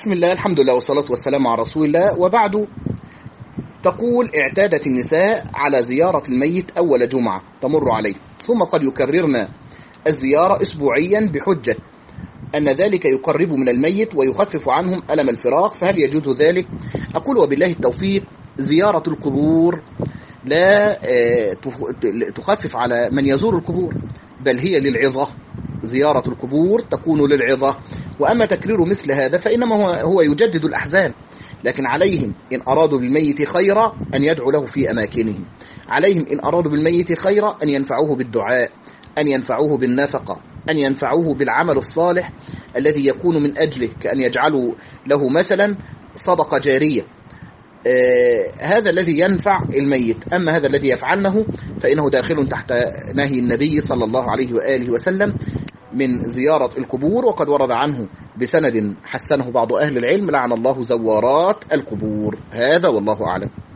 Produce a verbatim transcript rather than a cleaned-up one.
بسم الله، الحمد لله والصلاة والسلام على رسول الله، وبعد. تقول: اعتادت النساء على زيارة الميت أول جمعة تمر عليه، ثم قد يكررن الزيارة أسبوعيا بحجة أن ذلك يقرب من الميت ويخفف عنهم ألم الفراق، فهل يجوز ذلك؟ أقول: وبالله التوفيق. زيارة القبور لا تخفف على من يزور القبور، بل هي للعظة. زيارة القبور تكون للعظة، وأما تكرير مثل هذا فإنما هو, هو يجدد الأحزان. لكن عليهم إن أرادوا بالميت خيرا أن يدعوا له في أماكنهم، عليهم إن أرادوا بالميت خيرا أن ينفعوه بالدعاء، أن ينفعوه بالنفقة، أن ينفعوه بالعمل الصالح الذي يكون من أجله، كأن يجعلوا له مثلا صدقة جارية. آه هذا الذي ينفع الميت. أما هذا الذي يفعلنه فإنه داخل تحت نهي النبي صلى الله عليه وآله وسلم من زيارة القبور، وقد ورد عنه بسند حسنه بعض أهل العلم: لعن الله زوارات القبور. هذا والله أعلم.